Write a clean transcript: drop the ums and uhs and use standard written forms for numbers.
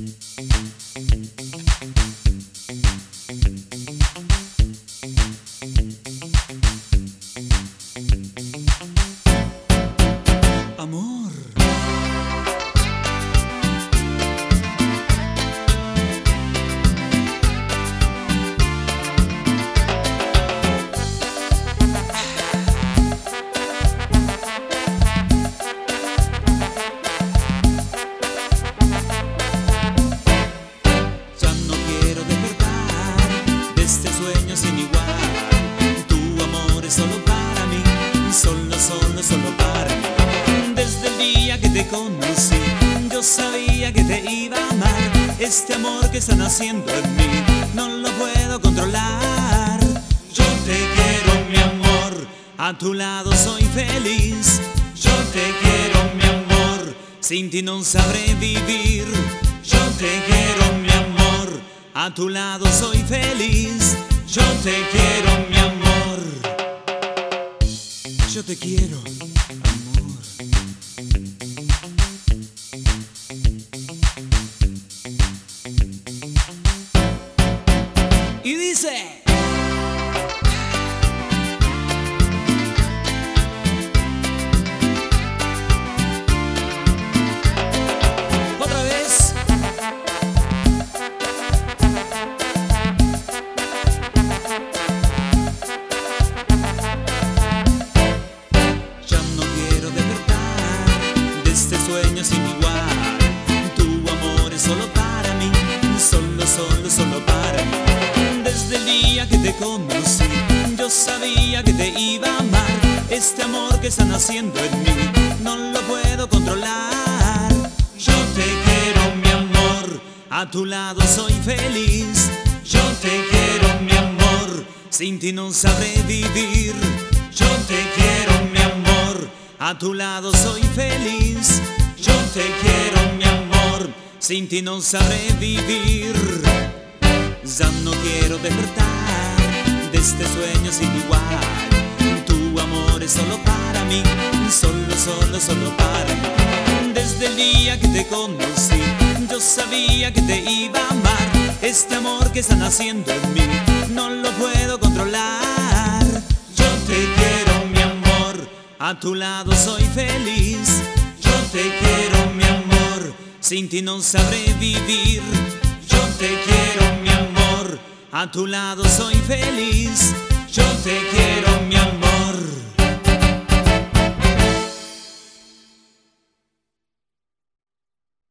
Amor. Ya no quiero despertar de este sueño sin igual. Tu amor es solo para mí, solo, solo, solo para mí. Desde el día que te conocí, yo sabía que te iba a amar. Este amor que están haciendo en mí, no lo puedo controlar. Yo te quiero, mi amor, a tu lado soy feliz. Yo te quiero, mi amor, sin ti no sabré vivir. Yo te quiero, mi amor, a tu lado soy feliz. Yo te quiero, mi amor. Yo te quiero, amor. Y dice... Otra vez. Ya no quiero despertar de este sueño sin igual. Tu amor es solo para mí, solo, solo, solo para mí. Desde el día que te conocí, yo sabía que te iba a amar. Este amor que están haciendo en mí, no lo puedo controlar. Yo te quiero, mi amor, a tu lado soy feliz. Yo te quiero, mi amor, sin ti no sabré vivir. Yo te quiero, mi amor, a tu lado soy feliz. Yo te quiero, mi amor, sin ti no sabré vivir. Ya no quiero despertar de este sueño sin igual. Tu amor es solo para mí, solo, solo, solo para mí. Desde el día que te conocí, yo sabía que te iba a amar. Este amor que están haciendo en mí, no lo puedo controlar. Yo te quiero, mi amor, a tu lado soy feliz. Yo te quiero, mi amor, sin ti no sabré vivir. Yo te quiero, mi amor, a tu lado soy feliz. Yo te quiero, mi amor.